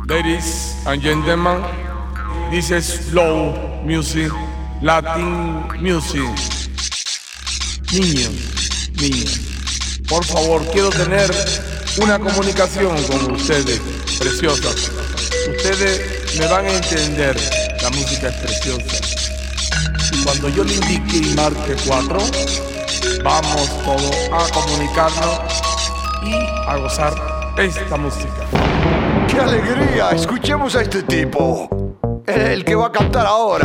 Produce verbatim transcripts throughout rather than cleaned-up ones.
Ladies and gentlemen, this is slow music, Latin music. Niños, niños, por favor, quiero tener una comunicación con ustedes, preciosas. Ustedes me van a entender, la música es preciosa. Cuando yo le indique y marque cuatro, vamos todos a comunicarnos y a gozar esta música. ¡Qué alegría! Escuchemos a este tipo, el que va a cantar ahora.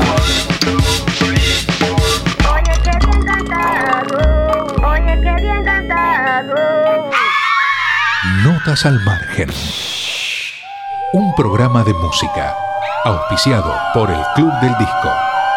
Oye, qué bien cantado, oye, qué bien cantado. Notas al margen. Un programa de música, auspiciado por el Club del Disco.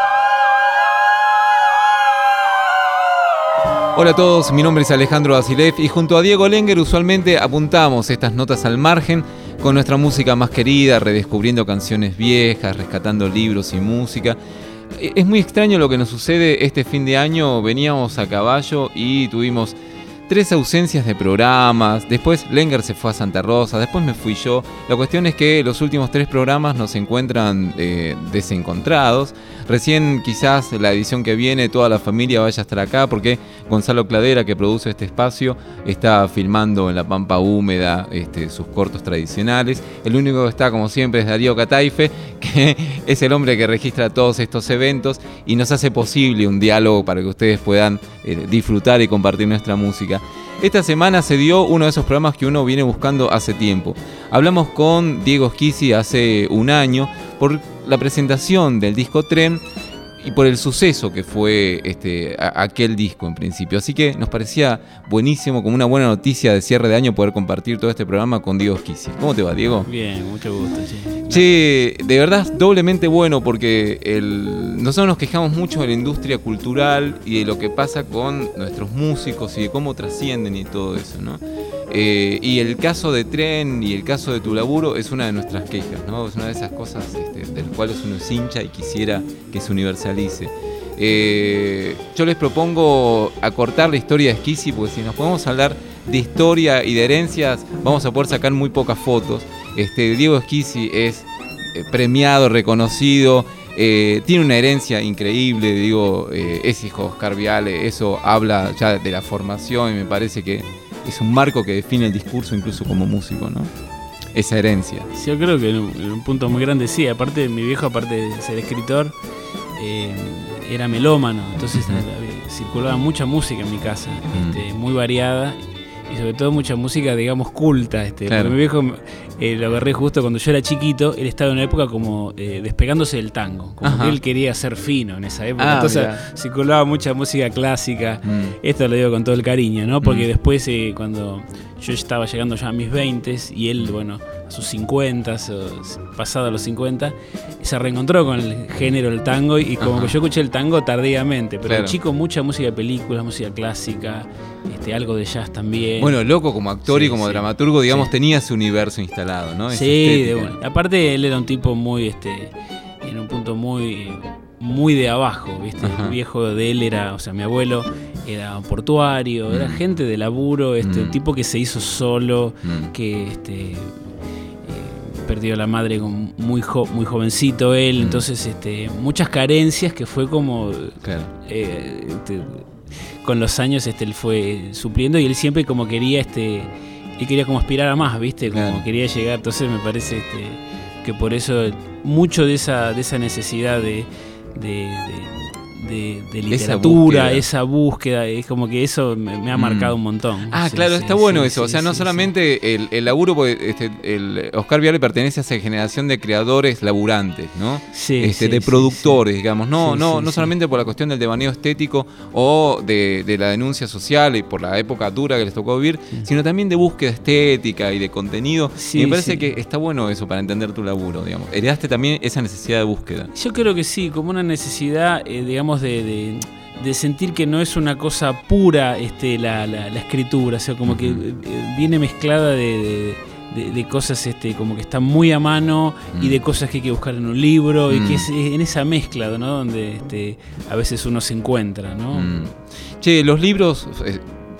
Hola a todos, mi nombre es Alejandro Basilev y junto a Diego Lenger usualmente apuntamos estas notas al margen con nuestra música más querida, redescubriendo canciones viejas, rescatando libros y música. Es muy extraño lo que nos sucede este fin de año. Veníamos a caballo y tuvimos tres ausencias de programas. Después Lenger se fue a Santa Rosa, después me fui yo. La cuestión es que los últimos tres programas nos encuentran eh, desencontrados. Recién quizás la edición que viene toda la familia vaya a estar acá porque Gonzalo Cladera, que produce este espacio, está filmando en la Pampa Húmeda este, sus cortos tradicionales. El único que está, como siempre, es Darío Cataife, que es el hombre que registra todos estos eventos y nos hace posible un diálogo para que ustedes puedan eh, disfrutar y compartir nuestra música. Esta semana se dio uno de esos programas que uno viene buscando hace tiempo. Hablamos con Diego Schizzi hace un año por la presentación del disco Tren y por el suceso que fue este, a, aquel disco en principio. Así que nos parecía buenísimo, como una buena noticia de cierre de año, poder compartir todo este programa con Diego Schizzi. ¿Cómo te va, Diego? Bien, mucho gusto. Sí. Che, de verdad es doblemente bueno porque el, nosotros nos quejamos mucho de la industria cultural y de lo que pasa con nuestros músicos y de cómo trascienden y todo eso, ¿no? Eh, y el caso de Tren y el caso de tu laburo es una de nuestras quejas, ¿no? Es una de esas cosas este, de las cuales uno es hincha y quisiera que se universalice. Eh, yo les propongo acortar la historia de Schizzi porque si nos podemos hablar de historia y de herencias vamos a poder sacar muy pocas fotos. Este, Diego Schizzi es eh, premiado, reconocido, eh, tiene una herencia increíble, digo, eh, es hijo de Oscar Viale, eso habla ya de la formación y me parece que es un marco que define el discurso incluso como músico, ¿no? Esa herencia. Sí, yo creo que en un, en un punto muy grande sí. Aparte, mi viejo, aparte de ser escritor, eh, era melómano. Entonces uh-huh. circulaba mucha música en mi casa, uh-huh. este, muy variada. Y sobre todo mucha música, digamos, culta. Este, claro. Porque mi viejo eh, lo agarré justo cuando yo era chiquito. Él estaba en una época como eh, despegándose del tango. Como Ajá. que él quería ser fino en esa época. Ah, Entonces mirá. circulaba mucha música clásica. Mm. Esto lo digo con todo el cariño, ¿no? Porque mm. después, eh, cuando yo estaba llegando ya a mis veintes y él, bueno, a sus cincuenta, pasado a los cincuenta, se reencontró con el género del tango y como Ajá. que yo escuché el tango tardíamente. Pero claro. el chico, mucha música de películas, música clásica, este, algo de jazz también. Bueno, loco como actor sí, y como sí. dramaturgo, digamos, sí. tenía ese universo instalado, ¿no? Esa sí, de bueno. Aparte él era un tipo muy, este, en un punto muy, muy de abajo, ¿viste? Ajá. El viejo de él era, o sea, mi abuelo era portuario, mm. era gente de laburo, este, mm. un tipo que se hizo solo, mm. que, este, eh, perdió a la madre con muy, jo- muy jovencito él, mm. entonces, este, muchas carencias que fue como, claro. eh, este, con los años este, él fue supliendo y él siempre como quería este él quería como aspirar a más, ¿viste? Como claro. quería llegar, entonces me parece este, que por eso mucho de esa de esa necesidad de de, de De, de literatura, esa búsqueda. esa búsqueda, es como que eso me, me ha marcado mm. un montón. Ah, sí, claro, sí, está sí, bueno sí, eso. Sí, o sea, no sí, solamente sí. El, el laburo, porque este, el Oscar Viale pertenece a esa generación de creadores laburantes, ¿no? Sí, este, sí, de sí, productores, sí. digamos. No, sí, no, sí, no sí. solamente por la cuestión del devaneo estético o de, de la denuncia social y por la época dura que les tocó vivir, sí. sino también de búsqueda estética y de contenido. Sí, y me parece sí. que está bueno eso para entender tu laburo, digamos. Heredaste también esa necesidad de búsqueda. Yo creo que sí, como una necesidad, eh, digamos, de... de... de sentir que no es una cosa pura este, la, la, la escritura, o sea, como que eh, viene mezclada de, de, de, de cosas este, como que están muy a mano mm. y de cosas que hay que buscar en un libro mm. y que es en esa mezcla, ¿no? Donde este, a veces uno se encuentra, ¿no? Mm. Che, los libros... Eh,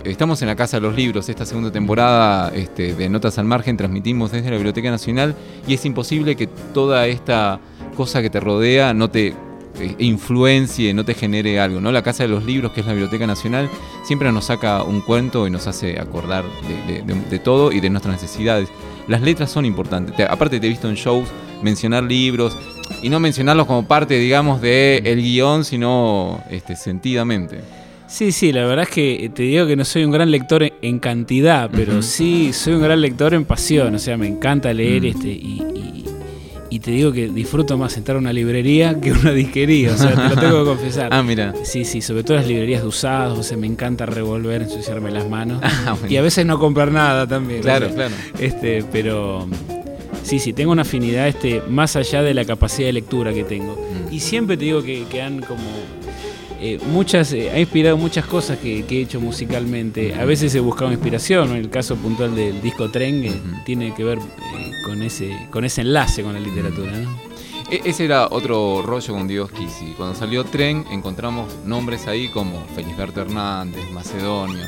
estamos en la Casa de los Libros, esta segunda temporada este, de Notas al Margen, transmitimos desde la Biblioteca Nacional y es imposible que toda esta cosa que te rodea no te eh, influencie, no te genere algo, ¿no? La Casa de los Libros, que es la Biblioteca Nacional, siempre nos saca un cuento y nos hace acordar de, de, de, de todo y de nuestras necesidades. Las letras son importantes, te, aparte te he visto en shows mencionar libros y no mencionarlos como parte, digamos, del guión, sino este, sentidamente. Sí, sí, la verdad es que te digo que no soy un gran lector en cantidad, pero uh-huh. sí soy un gran lector en pasión, o sea, me encanta leer uh-huh. este y, y, y te digo que disfruto más entrar a una librería que una disquería, o sea, te lo tengo que confesar. Ah, mira. Sí, sí, sobre todo las librerías de usados, o sea, me encanta revolver, ensuciarme las manos ah, bueno. y a veces no comprar nada también. Claro, o sea, claro. Este, pero sí, sí, tengo una afinidad este más allá de la capacidad de lectura que tengo. Uh-huh. Y siempre te digo que, que han como Eh, muchas, eh, ha inspirado muchas cosas que, que he hecho musicalmente. A veces he buscado inspiración, ¿no? En el caso puntual del disco Tren, que uh-huh. tiene que ver eh, con ese con ese enlace con la literatura, ¿no? E- ese era otro rollo con Diego Schizzi. Cuando salió Tren encontramos nombres ahí como Felisberto Hernández, Macedonio.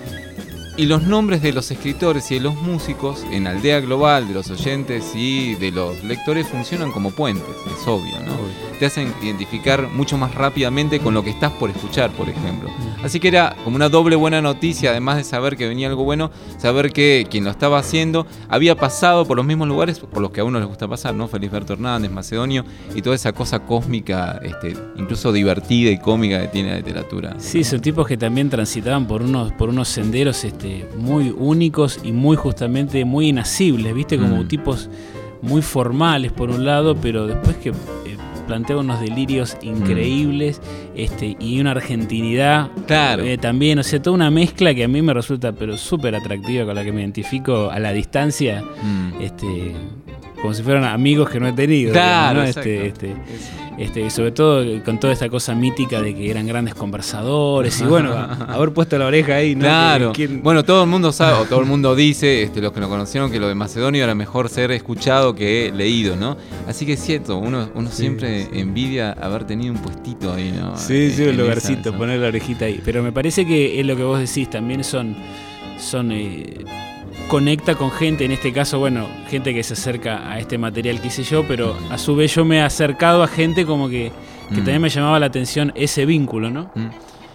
Y los nombres de los escritores y de los músicos en Aldea Global, de los oyentes y de los lectores, funcionan como puentes, es obvio, ¿no? Obvio. Te hacen identificar mucho más rápidamente con lo que estás por escuchar, por ejemplo. Así que era como una doble buena noticia, además de saber que venía algo bueno, saber que quien lo estaba haciendo había pasado por los mismos lugares por los que a uno les gusta pasar, ¿no? Felisberto Hernández, Macedonio y toda esa cosa cósmica, este, incluso divertida y cómica que tiene la literatura. Sí, son tipos que también transitaban por unos, por unos senderos este, muy únicos y muy justamente muy inasibles, ¿viste? Como mm. tipos muy formales por un lado, pero después que eh, plantea unos delirios increíbles mm. este, y una argentinidad claro. eh, también, o sea, toda una mezcla que a mí me resulta pero súper atractiva, con la que me identifico a la distancia, mm. este, como si fueran amigos que no he tenido. Claro, ¿no? este, este, este, sobre todo con toda esta cosa mítica de que eran grandes conversadores y bueno, haber puesto la oreja ahí, ¿no? Claro. ¿Quién? Bueno, todo el mundo sabe, o todo el mundo dice, este, los que lo conocieron, que lo de Macedonio era mejor ser escuchado que leído, ¿no? Así que es cierto, uno, uno sí, siempre sí. envidia haber tenido un puestito ahí, ¿no? Sí, sí, un lugarcito, esa, poner la orejita ahí. Pero me parece que es lo que vos decís, también son, son eh, conecta con gente, en este caso, bueno, gente que se acerca a este material que hice yo, pero a su vez yo me he acercado a gente como que, que mm. también me llamaba la atención ese vínculo, ¿no? Mm.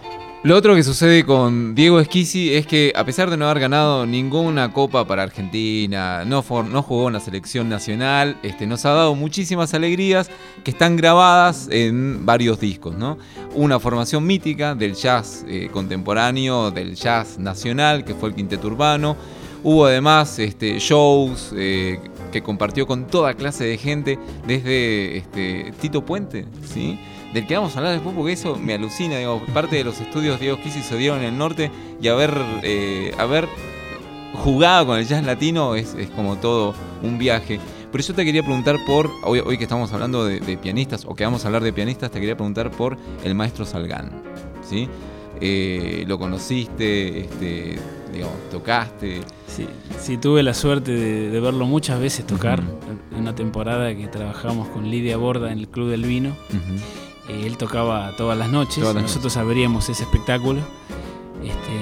Lo otro que sucede con Diego Schizzi es que, a pesar de no haber ganado ninguna copa para Argentina, no, for, no jugó en la selección nacional, este, nos ha dado muchísimas alegrías que están grabadas en varios discos, ¿no? Una formación mítica del jazz eh, contemporáneo, del jazz nacional, que fue el Quinteto Urbano. Hubo además este, shows eh, que compartió con toda clase de gente, desde este, Tito Puente, ¿sí? Del que vamos a hablar después, porque eso me alucina. Digo, parte de los estudios Diego Schizzi se dieron en el norte y haber, eh, haber jugado con el jazz latino es, es como todo un viaje. Pero yo te quería preguntar por, hoy, hoy que estamos hablando de, de pianistas, o que vamos a hablar de pianistas, te quería preguntar por el maestro Salgán, ¿sí? Eh, lo conociste, este, digamos, tocaste. Sí, sí, tuve la suerte de, de verlo muchas veces tocar. Uh-huh. En una temporada que trabajamos con Lidia Borda en el Club del Vino. Uh-huh. Eh, él tocaba todas las noches, todas las nosotros noches. Abríamos ese espectáculo. Este,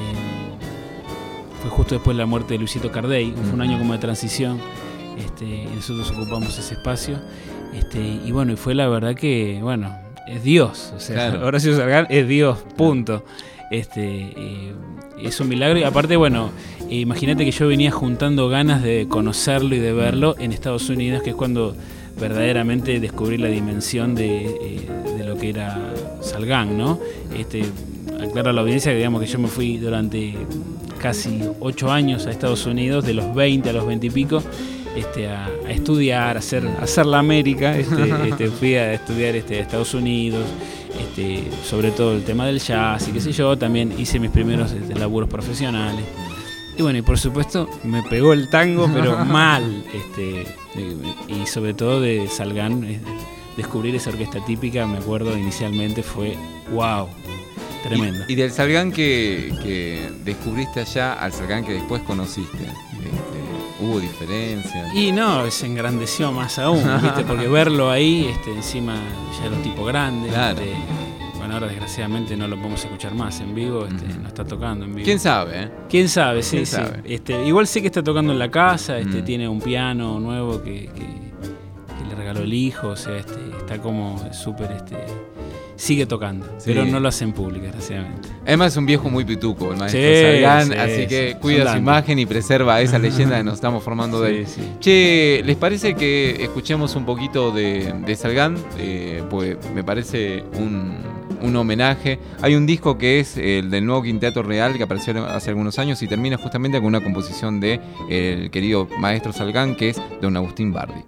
fue justo después de la muerte de Luisito Cardey, uh-huh. fue un año como de transición. Este, y nosotros ocupamos ese espacio. Este, y bueno, y fue la verdad que, bueno, es Dios, o sea, claro. Horacio Salgán es Dios, punto. Este, eh, es un milagro y aparte, bueno, eh, imagínate que yo venía juntando ganas de conocerlo y de verlo en Estados Unidos, que es cuando verdaderamente descubrí la dimensión de, eh, de lo que era Salgán, ¿no? Este, aclaro a la audiencia que digamos que yo me fui durante casi ocho años a Estados Unidos, de los veinte a los veinte y pico, Este, a, a estudiar, a hacer, a hacer la América, este, este, fui a estudiar este, a Estados Unidos, este, sobre todo el tema del jazz y qué sé yo, también hice mis primeros este, laburos profesionales. Y bueno, y por supuesto me pegó el tango, pero mal, este, y sobre todo de Salgán, descubrir esa orquesta típica, me acuerdo inicialmente fue wow, tremendo. Y, y del Salgán que, que descubriste allá al Salgán que después conociste, este, ¿hubo diferencias? Y no, se engrandeció más aún, ¿viste? Porque verlo ahí, este, encima ya era un tipo grande, claro. este, Bueno, ahora desgraciadamente no lo podemos escuchar más en vivo, este, uh-huh. no está tocando en vivo. ¿Quién sabe? Eh? ¿Quién sabe? Sí, ¿Quién sí. sabe? Este, igual sé que está tocando en la casa, este, uh-huh. tiene un piano nuevo que, que, que le regaló el hijo, o sea, este, está como súper... Este, sigue tocando, sí. pero no lo hace en público, desgraciadamente. Además es un viejo muy pituco, el maestro sí, Salgán, sí, así que sí, cuida sondante. su imagen y preserva esa leyenda que nos estamos formando de él. Sí, sí. Che, ¿les parece que escuchemos un poquito de, de Salgán? Eh, pues me parece un, un homenaje. Hay un disco que es el del nuevo Quinteto Real, que apareció hace algunos años y termina justamente con una composición de el querido maestro Salgán, que es don Agustín Bardi.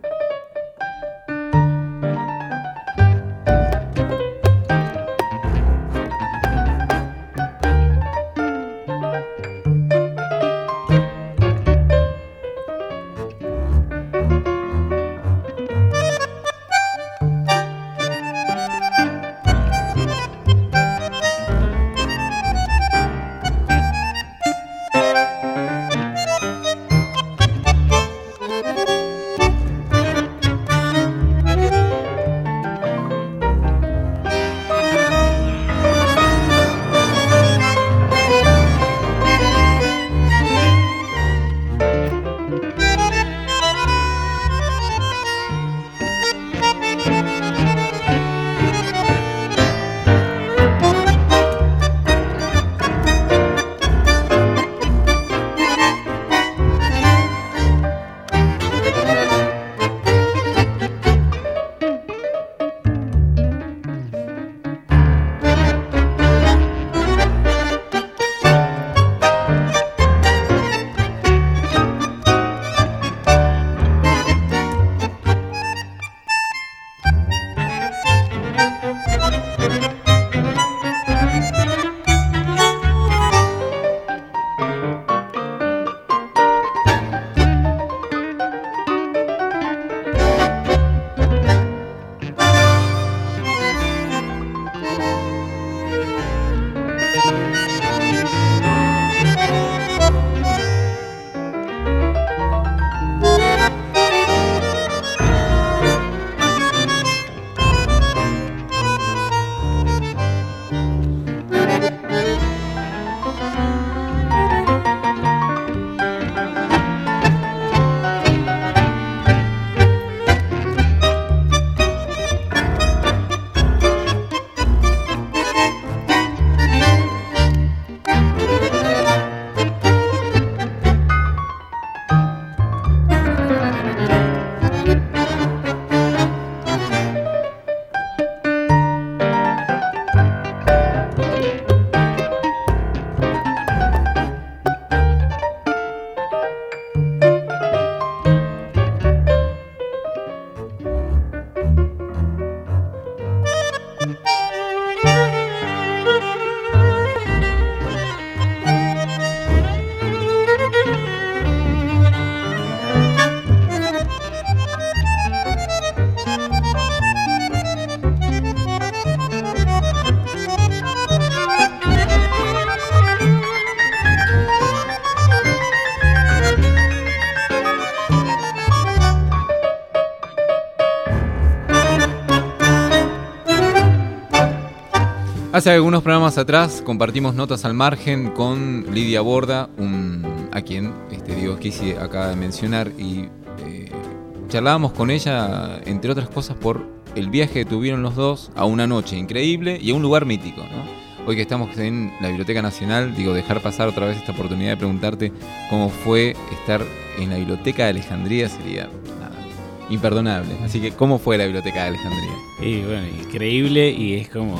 Hace algunos programas atrás compartimos Notas al Margen con Lidia Borda, un, a quien este, Diego Schizzi acaba de mencionar, y eh, charlábamos con ella, entre otras cosas, por el viaje que tuvieron los dos a una noche increíble y a un lugar mítico, ¿no? Hoy que estamos en la Biblioteca Nacional, digo, dejar pasar otra vez esta oportunidad de preguntarte cómo fue estar en la Biblioteca de Alejandría sería nada, imperdonable. Así que, ¿cómo fue la Biblioteca de Alejandría? Y bueno, increíble, y es como...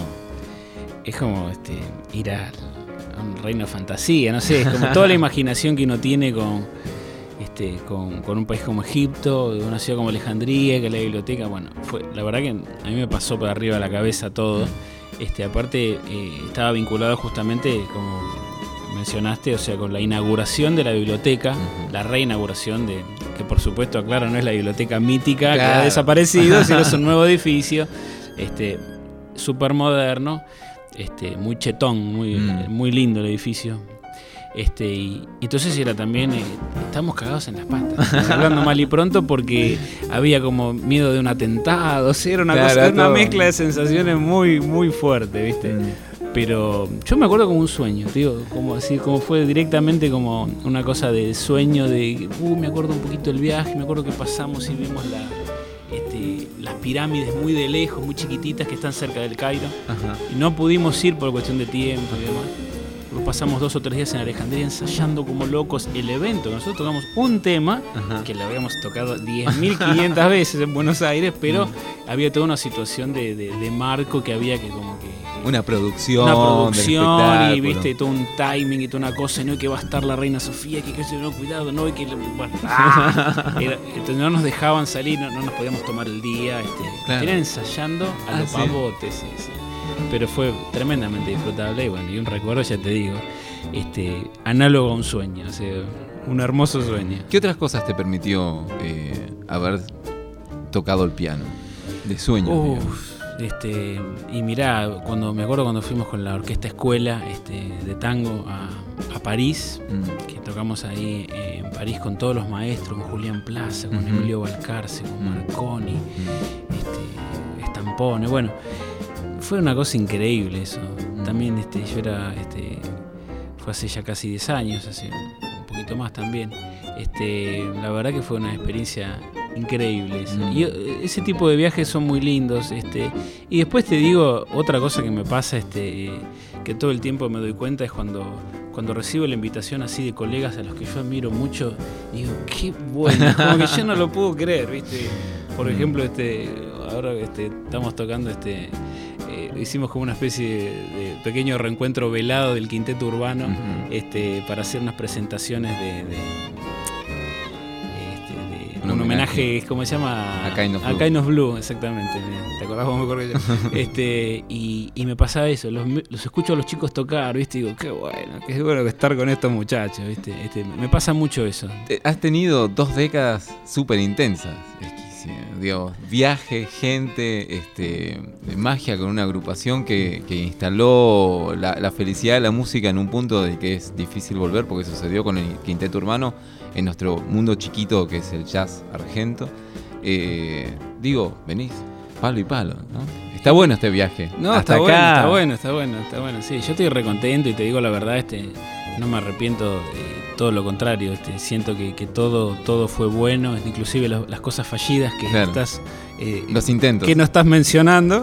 Es como este, ir a, a un reino de fantasía, no sé, es como toda la imaginación que uno tiene con, este, con, con un país como Egipto, una ciudad como Alejandría, que la biblioteca, bueno, fue, la verdad que a mí me pasó por arriba de la cabeza todo. Este, aparte, eh, estaba vinculado justamente, como mencionaste, o sea, con la inauguración de la biblioteca, uh-huh. la reinauguración de, que por supuesto, aclaro, no es la biblioteca mítica, claro, que ha desaparecido, sino es un nuevo edificio, este, súper moderno. Este, muy chetón, muy, mm. muy lindo el edificio. Este, y, y entonces era también, eh, estábamos cagados en las patas, hablando mal y pronto, porque había como miedo de un atentado, o sea, era una, Claro, cosa, era una todo. mezcla de sensaciones muy, muy fuerte, ¿viste? Mm. Pero yo me acuerdo como un sueño, digo, como así, como fue directamente como una cosa de sueño, de, uh, me acuerdo un poquito del viaje, me acuerdo que pasamos y vimos la, este, las pirámides muy de lejos, muy chiquititas que están cerca del Cairo, Ajá. y no pudimos ir por cuestión de tiempo y demás. Luego pasamos dos o tres días en Alejandría ensayando como locos el evento. Nosotros tocamos un tema Ajá. que lo habíamos tocado diez mil quinientas veces en Buenos Aires, pero Mm. había toda una situación de, de, de marco que había que como que... Una producción. Una del producción y espectáculo. viste todo un timing y toda una cosa, no, que va a estar la reina Sofía, que qué sé yo, no, cuidado, no, y que bueno, ¡ah! Era- entonces no nos dejaban salir, no, no nos podíamos tomar el día, este, Claro. tenían ensayando a Ah, los ¿sí? pavotes, sí, sí. Pero fue tremendamente disfrutable y bueno, y un recuerdo, ya te digo, este, análogo a un sueño, o sea, un hermoso sueño. ¿Qué otras cosas te permitió eh, haber tocado el piano? De sueño. digamos. Uf, este, y mirá, cuando me acuerdo cuando fuimos con la orquesta escuela este, de tango a, a París, Mm. que tocamos ahí eh, en París con todos los maestros, con Julián Plaza, con Ujú. Emilio Balcarce, con Mm. Marconi, este, Stampone, bueno, fue una cosa increíble eso. Mm. También este, yo era, este, fue hace ya casi diez años, hace un poquito más también. Este, la verdad que fue una experiencia increíble eso. Mm. Y eh, ese tipo de viajes son muy lindos. Este, y después te digo, otra cosa que me pasa, este, eh, que todo el tiempo me doy cuenta, es cuando, cuando recibo la invitación así de colegas a los que yo admiro mucho, digo, qué bueno, como que yo no lo puedo creer, ¿viste? Por Mm. ejemplo, este, ahora este, estamos tocando este. Eh, hicimos como una especie de, de pequeño reencuentro velado del quinteto urbano, Ujú. este, para hacer unas presentaciones de, de, este, de Un un, homenaje. homenaje, ¿cómo se llama? A Kind of Blue. A Kind of Blue, exactamente. ¿Te acordás cómo me acuerdo yo? este, y, y me pasaba eso, los, los escucho a los chicos tocar, ¿viste? Y digo, qué bueno, qué bueno estar con estos muchachos, ¿viste? Este, me pasa mucho eso. Eh, Has tenido dos décadas súper intensas. Esquicia. Digo, viaje, gente, este, de magia con una agrupación que, que instaló la, la felicidad de la música en un punto del que es difícil volver, porque sucedió con el Quinteto Urbano en nuestro mundo chiquito que es el jazz argento. Eh, digo, venís palo y palo, ¿no? Está bueno este viaje. No, Hasta está acá. bueno, está bueno, está bueno, está bueno. Sí, yo estoy recontento y te digo la verdad, este, no me arrepiento, eh, todo lo contrario. Este, siento que, que todo, todo fue bueno, inclusive lo- las cosas fallidas que Claro. estás, eh, Los intentos. que no estás mencionando.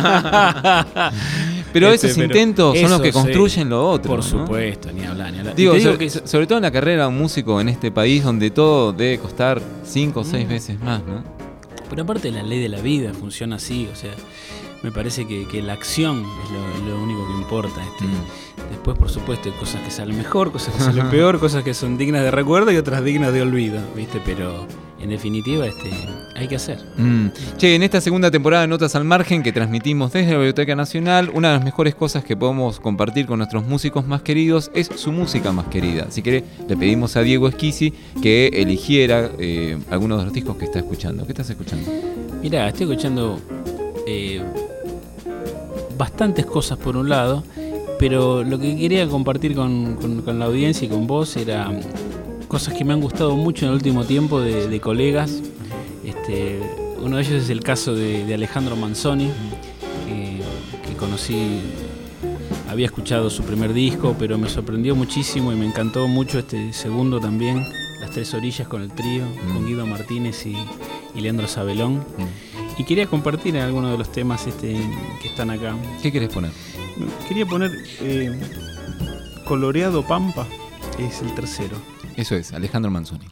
Pero Este, esos pero intentos son los eso que sí, construyen lo otro. Por ¿no? supuesto, ni hablar, ni hablar. Y Digo, te digo sobre, que so- sobre todo en la carrera de un músico en este país donde todo debe costar cinco o seis Mm. veces más, ¿no? Pero aparte la ley de la vida funciona así, o sea, me parece que, que la acción es lo, lo único que importa. Este. Mm. Después, por supuesto, hay cosas que salen mejor, cosas que salen peor, cosas que son dignas de recuerdo y otras dignas de olvido, ¿viste? Pero en definitiva, este, hay que hacer. Mm. Che, en esta segunda temporada de Notas al Margen que transmitimos desde la Biblioteca Nacional, una de las mejores cosas que podemos compartir con nuestros músicos más queridos es su música más querida. Si querés, le pedimos a Diego Esquisi que eligiera eh, algunos de los discos que está escuchando. ¿Qué estás escuchando? Mirá, estoy escuchando eh, bastantes cosas por un lado, pero lo que quería compartir con, con- con la audiencia y con vos era mm, cosas que me han gustado mucho en el último tiempo de, de colegas. Este, uno de ellos es el caso de, de Alejandro Manzoni, que, que conocí, había escuchado su primer disco, pero me sorprendió muchísimo y me encantó mucho este segundo también, Las Tres Orillas con el trío, Mm. con Guido Martínez y, y Leandro Sabelón. Y quería compartir algunos de los temas este, que están acá. ¿Qué querés poner? Quería poner eh, Coloreado Pampa, es el tercero. Eso es, Alejandro Manzoni.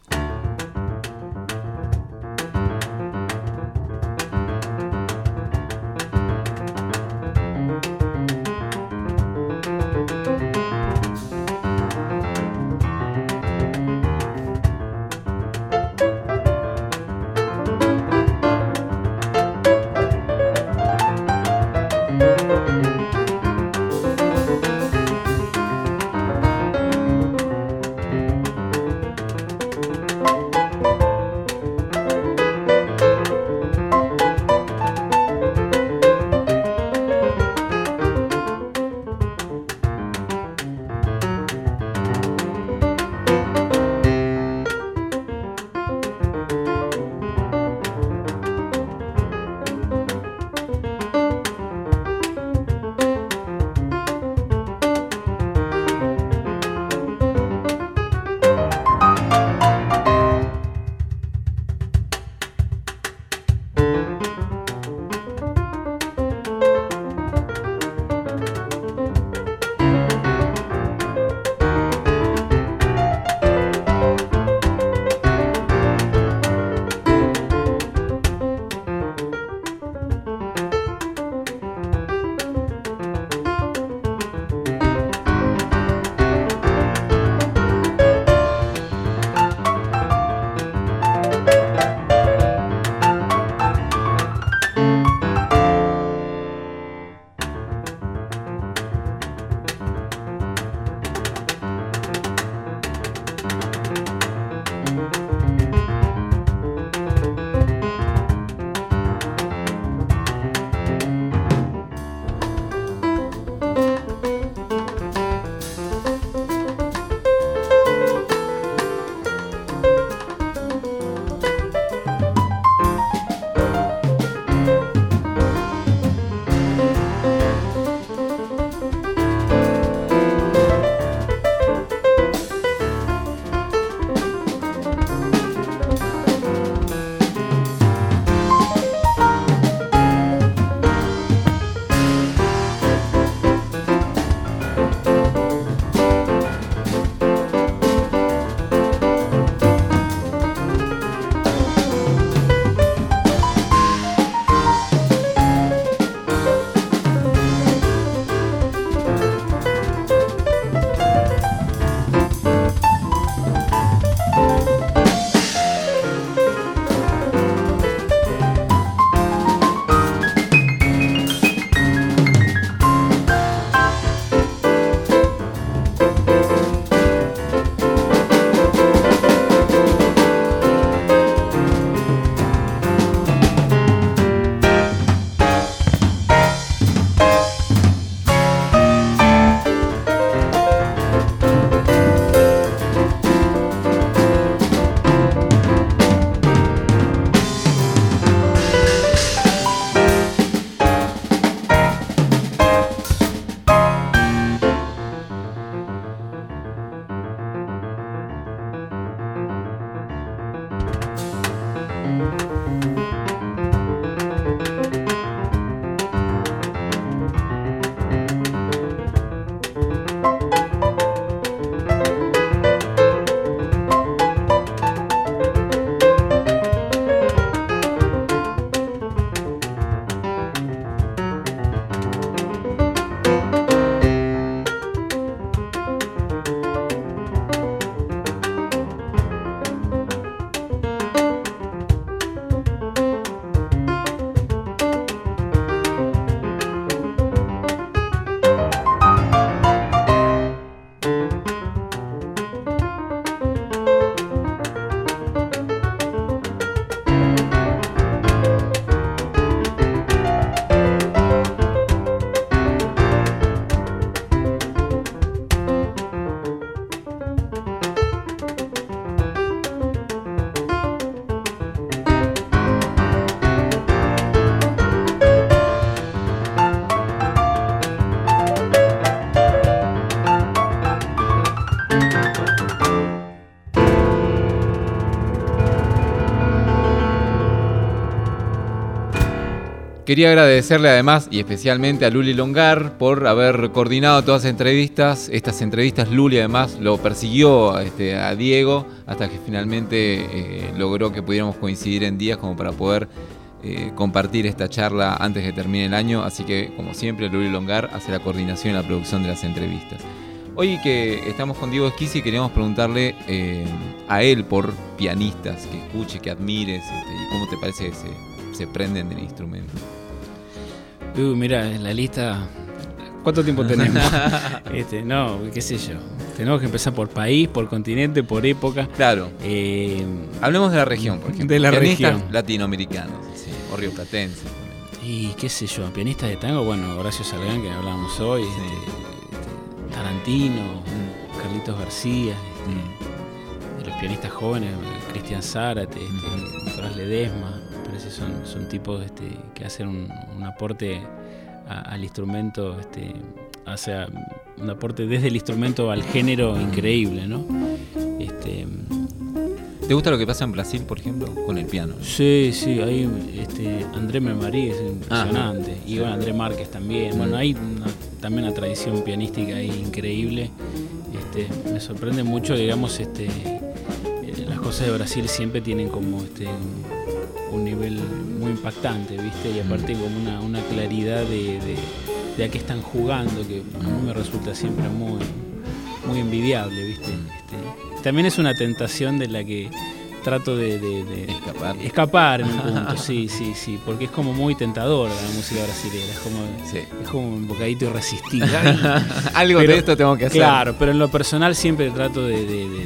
Coloreado Quería agradecerle además y especialmente a Luli Longar por haber coordinado todas las entrevistas. Estas entrevistas Luli además lo persiguió este, a Diego hasta que finalmente eh, logró que pudiéramos coincidir en días como para poder eh, compartir esta charla antes de que termine el año. Así que, como siempre, Luli Longar hace la coordinación y la producción de las entrevistas. Hoy que estamos con Diego Esquisi, queríamos preguntarle eh, a él por pianistas que escuche, que admires este, y cómo te parece que se, se prenden del instrumento. Uh, mira, en la lista, ¿cuánto tiempo tenemos? este, no, qué sé yo. Tenemos que empezar por país, por continente, por época. Claro. Eh, Hablemos de la región, por ejemplo. De la pianistas región. latinoamericanos, sí, o rioplatenses. Y qué sé yo, pianistas de tango, bueno, Horacio Salgán, que hablábamos hoy, Sí. este, este, Tarantino, Mm. Carlitos García, este, Mm. de los pianistas jóvenes, Cristian Zárate, este, Mm. Nicolás Ledesma, me parece son, son tipos este, que hacen un, un aporte a, al instrumento, este, o sea, un aporte desde el instrumento al género increíble, ¿no? Este, ¿Te gusta lo que pasa en Brasil, por ejemplo, con el piano? Sí, sí, ahí este, André Memari es impresionante. Ah, y bueno, André Márquez también. Mm. Bueno, hay una, también una tradición pianística ahí increíble. Este, me sorprende mucho, digamos, este, eh, las cosas de Brasil siempre tienen como este, un, un nivel muy impactante, ¿viste? Y aparte como una, una claridad de, de, de a qué están jugando, que a mí me resulta siempre muy, muy envidiable, ¿viste? Este, también es una tentación de la que trato de, de, de escapar. Escapar en un punto, sí, sí, sí, porque es como muy tentadora la música brasileña, es como, sí. es como un bocadito irresistible. Algo pero, de esto tengo que hacer. Claro, pero en lo personal siempre trato de, de, de, de, de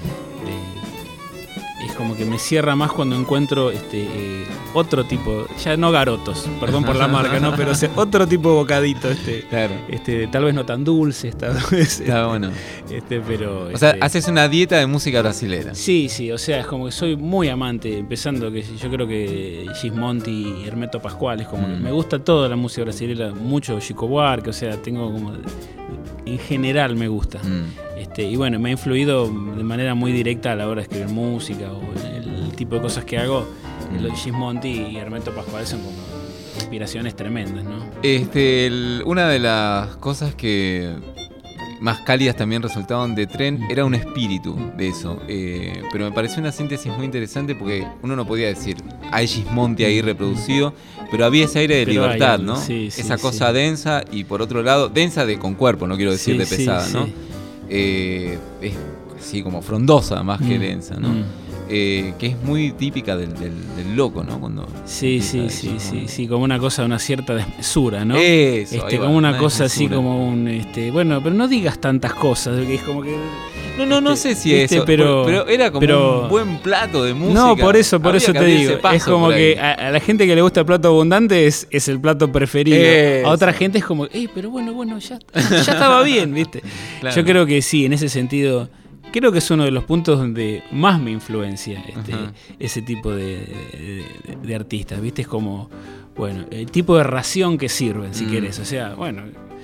es como que me cierra más cuando encuentro este eh, otro tipo, ya no garotos, perdón por la marca, ¿no? Pero o sea, otro tipo de bocadito, este, claro. este, tal vez no tan dulces, tal vez. Está este, bueno. Este, pero. O este, sea, haces una dieta de música brasilera. Sí, sí, o sea, es como que soy muy amante, empezando que yo creo que Gismonti y Hermeto Pascual, es como mm. que me gusta toda la música brasilera, mucho Chico Buarque, o sea, tengo como. En general me gusta. Mm. Este, y bueno, me ha influido de manera muy directa a la hora de escribir música o el, el tipo de cosas que hago. Mm. Los Gismonti y Hermeto Pascual son como inspiraciones tremendas, ¿no? Este, el, una de las cosas que más cálidas también resultaban de Tren era un espíritu de eso. Eh, pero me pareció una síntesis muy interesante porque uno no podía decir, hay Gismonti ahí reproducido, pero había ese aire de pero libertad, ¿no? Sí, sí, Esa cosa sí. densa y por otro lado, densa de con cuerpo, no quiero decir sí, de pesada, sí, ¿no? Sí. Eh, es sí, como frondosa más que mm, densa, ¿no? Mm. Eh, que es muy típica del, del, del loco, ¿no? Cuando sí, sí, sí, eso, sí, ¿no? sí, como una cosa de una cierta desmesura, ¿no? Eso, este, como una, una cosa así como un, este, bueno, pero no digas tantas cosas, es como que no, no, no este, sé si este, eso, pero, pero era como pero, un buen plato de música. No, por eso, por Había eso te digo, es como que a, a la gente que le gusta el plato abundante es, es el plato preferido. Eso. A otra gente es como, eh, pero bueno, bueno, ya, ya estaba bien, ¿viste? Claro. Yo creo que sí, en ese sentido. Creo que es uno de los puntos donde más me influencia este, ese tipo de, de, de artistas, ¿viste? Es como, bueno, el tipo de ración que sirven, si mm. querés. O sea, bueno,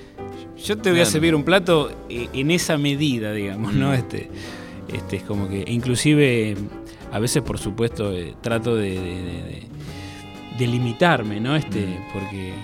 yo te voy a servir un plato en esa medida, digamos, ¿no? Este, este es como que, inclusive, a veces, por supuesto, eh, trato de, de, de, de limitarme, ¿no? Este, mm. porque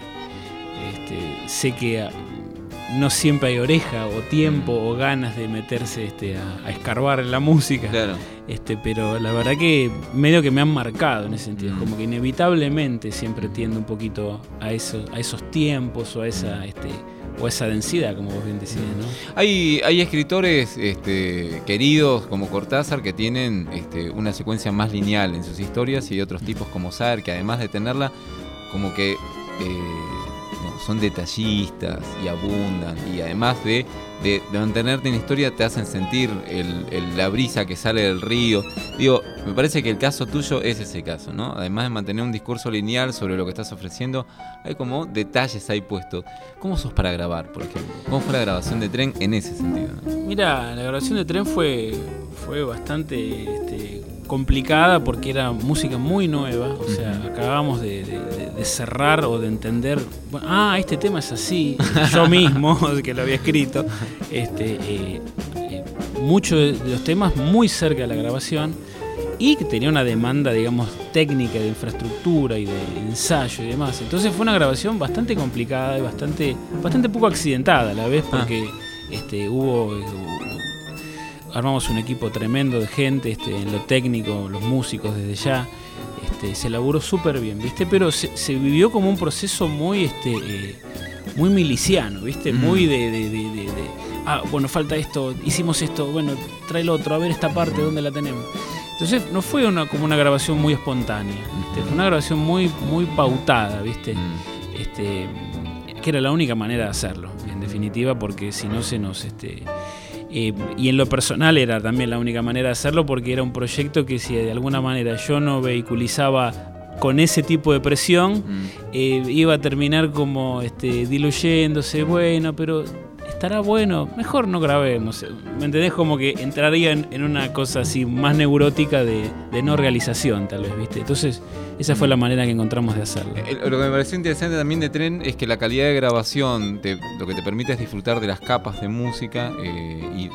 este, sé que... A, no siempre hay oreja o tiempo mm. o ganas de meterse este, a, a escarbar en la música. Claro. Este, pero la verdad que medio que me han marcado en ese sentido. Mm. Como que inevitablemente siempre tiendo un poquito a, eso, a esos tiempos o a esa, este, o a esa densidad, como vos bien decías, ¿no? Hay, hay escritores este, queridos como Cortázar que tienen este, una secuencia más lineal en sus historias y otros tipos como Saer que además de tenerla, como que... Eh, son detallistas y abundan y además de, de, de mantenerte en historia te hacen sentir el, el, la brisa que sale del río. Digo, me parece que el caso tuyo es ese caso, ¿no? Además de mantener un discurso lineal sobre lo que estás ofreciendo, hay como detalles ahí puestos. ¿Cómo sos para grabar, por ejemplo? ¿Cómo fue la grabación de Tren en ese sentido? Mira, la grabación de Tren fue, fue bastante... Este, complicada porque era música muy nueva, o sea, acabamos de, de, de cerrar o de entender, bueno, ah, este tema es así, yo mismo, que lo había escrito, este, eh, eh, muchos de los temas muy cerca de la grabación y que tenía una demanda, digamos, técnica de infraestructura y de ensayo y demás, entonces fue una grabación bastante complicada y bastante, bastante poco accidentada a la vez porque ah. este, hubo... hubo armamos un equipo tremendo de gente, este, en lo técnico, los músicos desde ya, este, se laburó súper bien, ¿viste? Pero se, se vivió como un proceso muy, este, eh, muy miliciano, ¿viste? Mm. Muy de, de, de, de, de, ah, bueno, falta esto, hicimos esto, bueno, trae el otro, a ver esta parte, ¿dónde la tenemos? Entonces no fue una, como una grabación muy espontánea, ¿viste? Fue una grabación muy, muy pautada, ¿viste? Mm. Este, que era la única manera de hacerlo, en definitiva, porque si no se nos... Este, Eh, y en lo personal era también la única manera de hacerlo porque era un proyecto que si de alguna manera yo no vehiculizaba con ese tipo de presión mm. eh, iba a terminar como este, diluyéndose, bueno, pero estará bueno, mejor no grabemos, ¿me entendés? Como que entraría en, en una cosa así más neurótica de, de no realización tal vez, ¿viste? Entonces esa fue la manera que encontramos de hacerlo. Lo que me pareció interesante también de Tren es que la calidad de grabación te, lo que te permite es disfrutar de las capas de música eh, y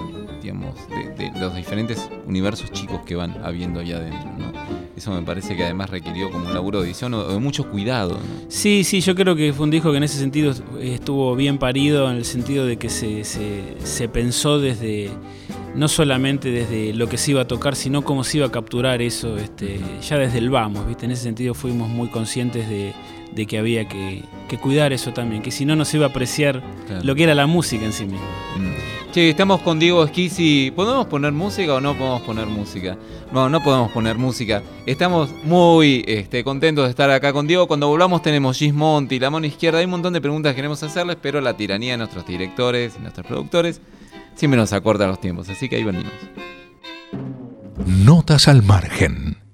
digamos, de, de los diferentes universos chicos que van habiendo allá adentro, ¿no? Eso me parece que además requirió como un laburo de edición o de mucho cuidado, ¿no? Sí, sí, yo creo que fue un disco que en ese sentido estuvo bien parido, en el sentido de que se, se, se pensó desde, no solamente desde lo que se iba a tocar, sino cómo se iba a capturar eso, este, ya desde el vamos, ¿viste? En ese sentido fuimos muy conscientes de, de que había que, que cuidar eso también, que si no, no se iba a apreciar claro. lo que era la música en sí misma. Mm. Che, estamos con Diego Schizzi. ¿Podemos poner música o no podemos poner música? No, no podemos poner música. Estamos muy este, contentos de estar acá con Diego. Cuando volvamos tenemos Gismonti, La Mano Izquierda. Hay un montón de preguntas que queremos hacerles, pero la tiranía de nuestros directores y nuestros productores siempre nos acorta los tiempos. Así que ahí venimos. Notas al margen.